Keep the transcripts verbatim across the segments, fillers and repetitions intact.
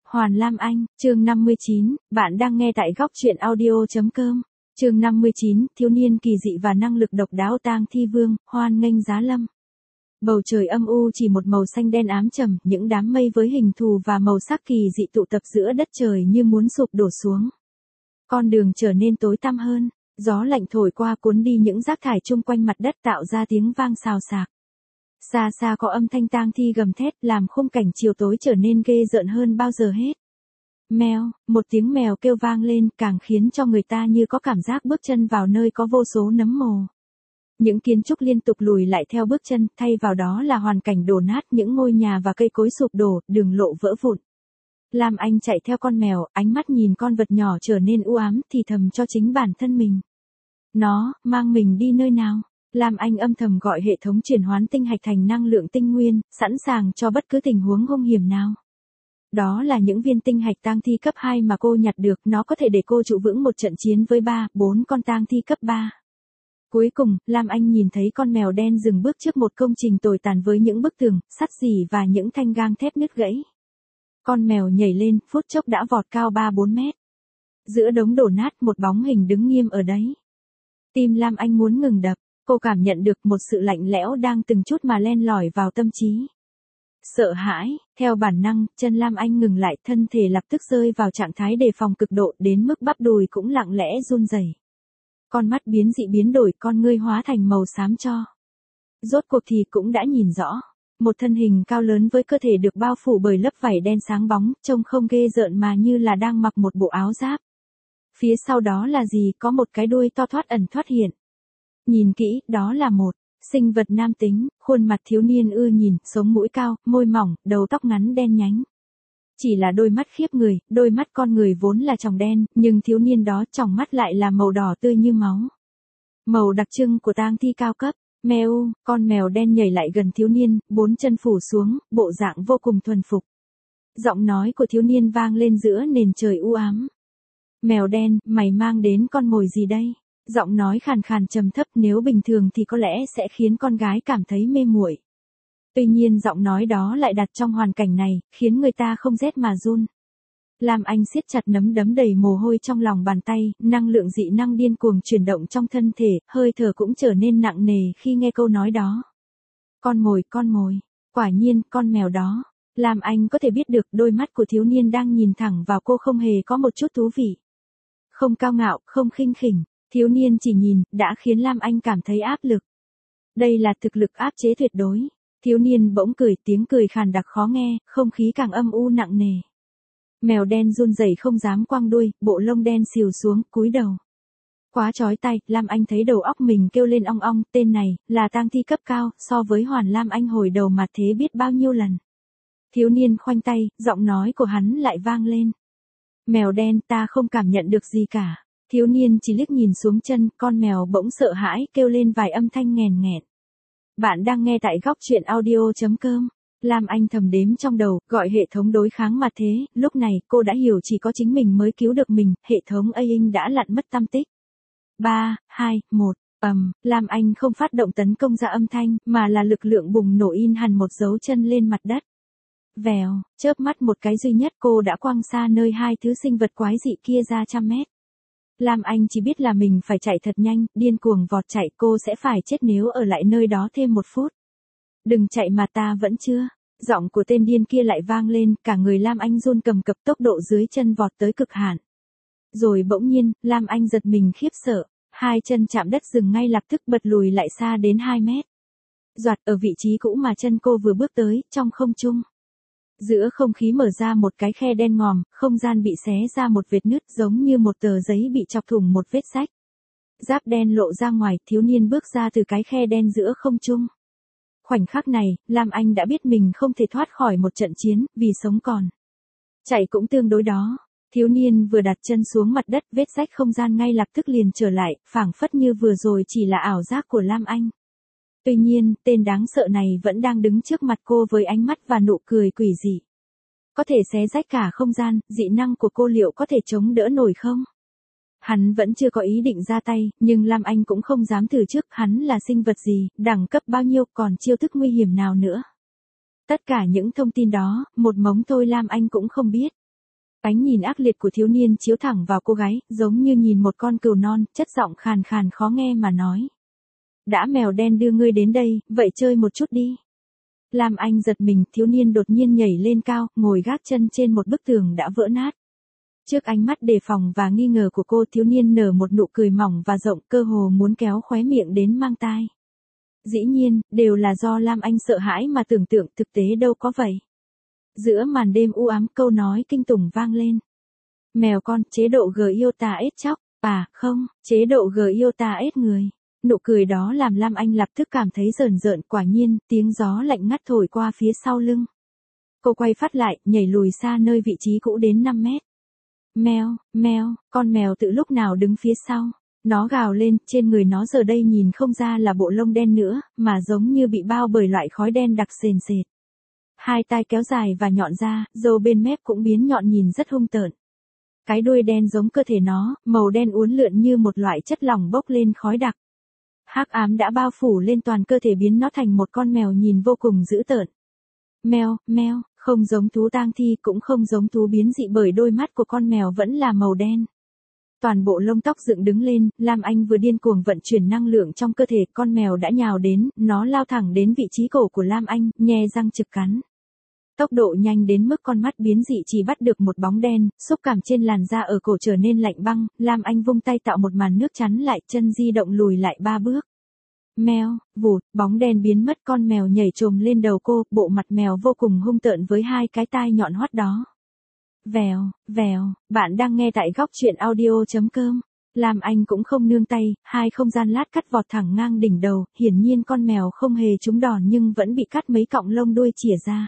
Hoàn Lam Anh, chương năm mươi chín, bạn đang nghe tại góc truyện audio.com. Chương năm mươi chín, thiếu niên kỳ dị và năng lực độc đáo Tang Thi Vương, hoan nghênh giá lâm. Bầu trời âm u chỉ một màu xanh đen ám trầm, những đám mây với hình thù và màu sắc kỳ dị tụ tập giữa đất trời như muốn sụp đổ xuống. Con đường trở nên tối tăm hơn, gió lạnh thổi qua cuốn đi những rác thải chung quanh mặt đất tạo ra tiếng vang xào xạc. Xa xa có âm thanh tang thi gầm thét làm khung cảnh chiều tối trở nên ghê rợn hơn bao giờ hết. Mèo, một tiếng mèo kêu vang lên càng khiến cho người ta như có cảm giác bước chân vào nơi có vô số nấm mồ. Những kiến trúc liên tục lùi lại theo bước chân, thay vào đó là hoàn cảnh đổ nát, những ngôi nhà và cây cối sụp đổ, đường lộ vỡ vụn. Lam Anh chạy theo con mèo, ánh mắt nhìn con vật nhỏ trở nên u ám, thì thầm cho chính bản thân mình. Nó, mang mình đi nơi nào? Lam Anh âm thầm gọi hệ thống chuyển hoán tinh hạch thành năng lượng tinh nguyên, sẵn sàng cho bất cứ tình huống hung hiểm nào. Đó là những viên tinh hạch tang thi cấp hai mà cô nhặt được, nó có thể để cô trụ vững một trận chiến với ba, bốn con tang thi cấp ba. Cuối cùng, Lam Anh nhìn thấy con mèo đen dừng bước trước một công trình tồi tàn với những bức tường, sắt rỉ và những thanh gang thép nứt gãy. Con mèo nhảy lên, phút chốc đã vọt cao ba bốn mét. Giữa đống đổ nát một bóng hình đứng nghiêm ở đấy. Tim Lam Anh muốn ngừng đập. Cô cảm nhận được một sự lạnh lẽo đang từng chút mà len lỏi vào tâm trí. Sợ hãi, theo bản năng, chân Lam Anh ngừng lại, thân thể lập tức rơi vào trạng thái đề phòng cực độ đến mức bắp đùi cũng lặng lẽ run rẩy. Con mắt biến dị biến đổi, con ngươi hóa thành màu xám tro. Rốt cuộc thì cũng đã nhìn rõ. Một thân hình cao lớn với cơ thể được bao phủ bởi lớp vảy đen sáng bóng, trông không ghê rợn mà như là đang mặc một bộ áo giáp. Phía sau đó là gì, có một cái đuôi to thoát ẩn thoát hiện. Nhìn kỹ, đó là một sinh vật nam tính, khuôn mặt thiếu niên ưa nhìn, sống mũi cao, môi mỏng, đầu tóc ngắn đen nhánh. Chỉ là đôi mắt khiếp người, đôi mắt con người vốn là tròng đen, nhưng thiếu niên đó tròng mắt lại là màu đỏ tươi như máu. Màu đặc trưng của tang thi cao cấp. Mèo, con mèo đen nhảy lại gần thiếu niên, bốn chân phủ xuống, bộ dạng vô cùng thuần phục. Giọng nói của thiếu niên vang lên giữa nền trời u ám. Mèo đen, mày mang đến con mồi gì đây? Giọng nói khàn khàn trầm thấp, nếu bình thường thì có lẽ sẽ khiến con gái cảm thấy mê muội. Tuy nhiên giọng nói đó lại đặt trong hoàn cảnh này, khiến người ta không rét mà run. Lam Anh siết chặt nắm đấm đầy mồ hôi trong lòng bàn tay, năng lượng dị năng điên cuồng chuyển động trong thân thể, hơi thở cũng trở nên nặng nề khi nghe câu nói đó. Con mồi, con mồi, quả nhiên, con mèo đó. Lam Anh có thể biết được đôi mắt của thiếu niên đang nhìn thẳng vào cô không hề có một chút thú vị. Không cao ngạo, không khinh khỉnh. Thiếu niên chỉ nhìn, đã khiến Lam Anh cảm thấy áp lực. Đây là thực lực áp chế tuyệt đối. Thiếu niên bỗng cười, tiếng cười khàn đặc khó nghe, không khí càng âm u nặng nề. Mèo đen run rẩy không dám quăng đuôi, bộ lông đen xìu xuống, cúi đầu. Quá chói tai, Lam Anh thấy đầu óc mình kêu lên ong ong, tên này, là tang thi cấp cao, so với Hoàn Lam Anh hồi đầu mặt thế biết bao nhiêu lần. Thiếu niên khoanh tay, giọng nói của hắn lại vang lên. Mèo đen, ta không cảm nhận được gì cả. Thiếu niên chỉ liếc nhìn xuống chân, con mèo bỗng sợ hãi, kêu lên vài âm thanh nghèn nghẹn. Bạn đang nghe tại góc truyện audio.com. Lam Anh thầm đếm trong đầu, gọi hệ thống đối kháng mặt thế, lúc này cô đã hiểu chỉ có chính mình mới cứu được mình, hệ thống A I N đã lặn mất tăm tích. ba, hai, một, ầm, Lam Anh không phát động tấn công ra âm thanh, mà là lực lượng bùng nổ in hẳn một dấu chân lên mặt đất. Vèo, chớp mắt một cái duy nhất cô đã quăng xa nơi hai thứ sinh vật quái dị kia ra trăm mét. Lam Anh chỉ biết là mình phải chạy thật nhanh, điên cuồng vọt chạy, cô sẽ phải chết nếu ở lại nơi đó thêm một phút. Đừng chạy mà ta vẫn chưa. Giọng của tên điên kia lại vang lên, cả người Lam Anh run cầm cập, tốc độ dưới chân vọt tới cực hạn. Rồi bỗng nhiên, Lam Anh giật mình khiếp sợ, hai chân chạm đất dừng ngay lập tức bật lùi lại xa đến hai mét. Doạt ở vị trí cũ mà chân cô vừa bước tới, trong không trung. Giữa không khí mở ra một cái khe đen ngòm, không gian bị xé ra một vết nứt giống như một tờ giấy bị chọc thủng một vết rách. Giáp đen lộ ra ngoài, thiếu niên bước ra từ cái khe đen giữa không trung. Khoảnh khắc này, Lam Anh đã biết mình không thể thoát khỏi một trận chiến, vì sống còn. Chạy cũng tương đối đó. Thiếu niên vừa đặt chân xuống mặt đất, vết rách không gian ngay lập tức liền trở lại, phảng phất như vừa rồi chỉ là ảo giác của Lam Anh. Tuy nhiên, tên đáng sợ này vẫn đang đứng trước mặt cô với ánh mắt và nụ cười quỷ dị. Có thể xé rách cả không gian, dị năng của cô liệu có thể chống đỡ nổi không? Hắn vẫn chưa có ý định ra tay, nhưng Lam Anh cũng không dám thử trước, hắn là sinh vật gì, đẳng cấp bao nhiêu, còn chiêu thức nguy hiểm nào nữa. Tất cả những thông tin đó, một mống thôi Lam Anh cũng không biết. Ánh nhìn ác liệt của thiếu niên chiếu thẳng vào cô gái, giống như nhìn một con cừu non, chất giọng khàn khàn khó nghe mà nói. Đã mèo đen đưa ngươi đến đây, vậy chơi một chút đi. Lam Anh giật mình, thiếu niên đột nhiên nhảy lên cao, ngồi gác chân trên một bức tường đã vỡ nát. Trước ánh mắt đề phòng và nghi ngờ của cô, thiếu niên nở một nụ cười mỏng và rộng, cơ hồ muốn kéo khóe miệng đến mang tai. Dĩ nhiên, đều là do Lam Anh sợ hãi mà tưởng tượng, thực tế đâu có vậy. Giữa màn đêm u ám, câu nói kinh tủng vang lên. Mèo con, chế độ G yêu ta ết chóc, à, không, chế độ G yêu ta ết người. Nụ cười đó làm Lam Anh lập tức cảm thấy rờn rợn, quả nhiên, tiếng gió lạnh ngắt thổi qua phía sau lưng. Cô quay phát lại, nhảy lùi xa nơi vị trí cũ đến năm mét. Mèo, mèo, con mèo tự lúc nào đứng phía sau. Nó gào lên, trên người nó giờ đây nhìn không ra là bộ lông đen nữa, mà giống như bị bao bởi loại khói đen đặc sền sệt. Hai tai kéo dài và nhọn ra, râu bên mép cũng biến nhọn nhìn rất hung tợn. Cái đuôi đen giống cơ thể nó, màu đen uốn lượn như một loại chất lỏng bốc lên khói đặc. Hắc ám đã bao phủ lên toàn cơ thể biến nó thành một con mèo nhìn vô cùng dữ tợn. Mèo, mèo, không giống thú tang thi cũng không giống thú biến dị bởi đôi mắt của con mèo vẫn là màu đen. Toàn bộ lông tóc dựng đứng lên, Lam Anh vừa điên cuồng vận chuyển năng lượng trong cơ thể, con mèo đã nhào đến, nó lao thẳng đến vị trí cổ của Lam Anh, nhe răng trực cắn. Tốc độ nhanh đến mức con mắt biến dị chỉ bắt được một bóng đen, xúc cảm trên làn da ở cổ trở nên lạnh băng, Lam Anh vung tay tạo một màn nước chắn lại, chân di động lùi lại ba bước. Mèo, vụt, bóng đen biến mất, con mèo nhảy trồm lên đầu cô, bộ mặt mèo vô cùng hung tợn với hai cái tai nhọn hoắt đó. Vèo, vèo, bạn đang nghe tại góc truyện audio chấm com. Lam Anh cũng không nương tay, hai không gian lát cắt vọt thẳng ngang đỉnh đầu, hiển nhiên con mèo không hề trúng đòn nhưng vẫn bị cắt mấy cọng lông đuôi chỉa ra.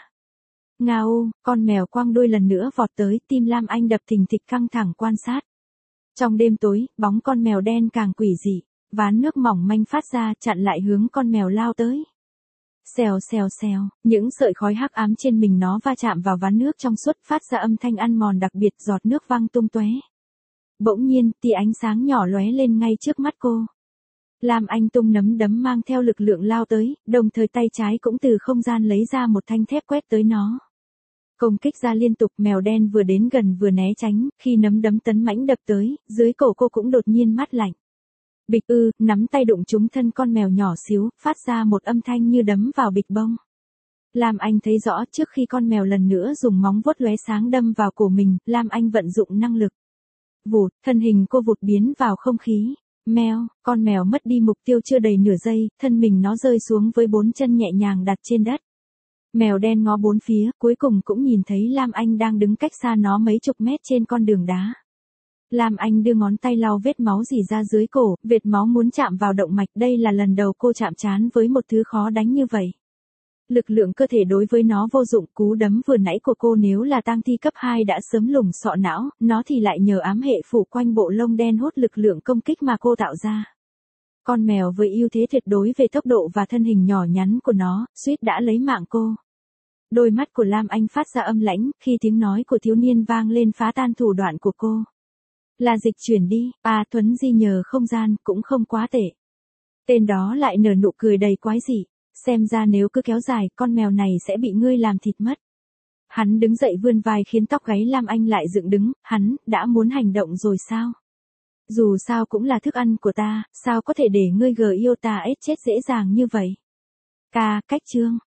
Ngao, con mèo quăng đuôi lần nữa vọt tới, tim Lam Anh đập thình thịch căng thẳng quan sát. Trong đêm tối, bóng con mèo đen càng quỷ dị, ván nước mỏng manh phát ra chặn lại hướng con mèo lao tới. Xèo xèo xèo, những sợi khói hắc ám trên mình nó va chạm vào ván nước trong suốt phát ra âm thanh ăn mòn đặc biệt, giọt nước văng tung tóe. Bỗng nhiên, tia ánh sáng nhỏ lóe lên ngay trước mắt cô. Lam Anh tung nắm đấm mang theo lực lượng lao tới, đồng thời tay trái cũng từ không gian lấy ra một thanh thép quét tới nó. Công kích ra liên tục, mèo đen vừa đến gần vừa né tránh, khi nắm đấm tấn mãnh đập tới, dưới cổ cô cũng đột nhiên mát lạnh. Bịch ư, nắm tay đụng trúng thân con mèo nhỏ xíu, phát ra một âm thanh như đấm vào bịch bông. Lam Anh thấy rõ trước khi con mèo lần nữa dùng móng vuốt lóe sáng đâm vào cổ mình, Lam Anh vận dụng năng lực. Vụt, thân hình cô vụt biến vào không khí. Mèo, con mèo mất đi mục tiêu chưa đầy nửa giây, thân mình nó rơi xuống với bốn chân nhẹ nhàng đặt trên đất. Mèo đen ngó bốn phía, cuối cùng cũng nhìn thấy Lam Anh đang đứng cách xa nó mấy chục mét trên con đường đá. Lam Anh đưa ngón tay lau vết máu rỉ ra dưới cổ, vệt máu muốn chạm vào động mạch, đây là lần đầu cô chạm trán với một thứ khó đánh như vậy. Lực lượng cơ thể đối với nó vô dụng, cú đấm vừa nãy của cô nếu là tang thi cấp hai đã sớm lủng sọ não, nó thì lại nhờ ám hệ phủ quanh bộ lông đen hút lực lượng công kích mà cô tạo ra. Con mèo với ưu thế tuyệt đối về tốc độ và thân hình nhỏ nhắn của nó, suýt đã lấy mạng cô. Đôi mắt của Lam Anh phát ra âm lãnh, khi tiếng nói của thiếu niên vang lên phá tan thủ đoạn của cô. Là dịch chuyển đi, à thuấn di nhờ không gian, cũng không quá tệ. Tên đó lại nở nụ cười đầy quái dị, xem ra nếu cứ kéo dài, con mèo này sẽ bị ngươi làm thịt mất. Hắn đứng dậy vươn vai khiến tóc gáy Lam Anh lại dựng đứng, hắn, đã muốn hành động rồi sao? Dù sao cũng là thức ăn của ta, sao có thể để ngươi gờ yêu ta ết chết dễ dàng như vậy? Ca, cách chương.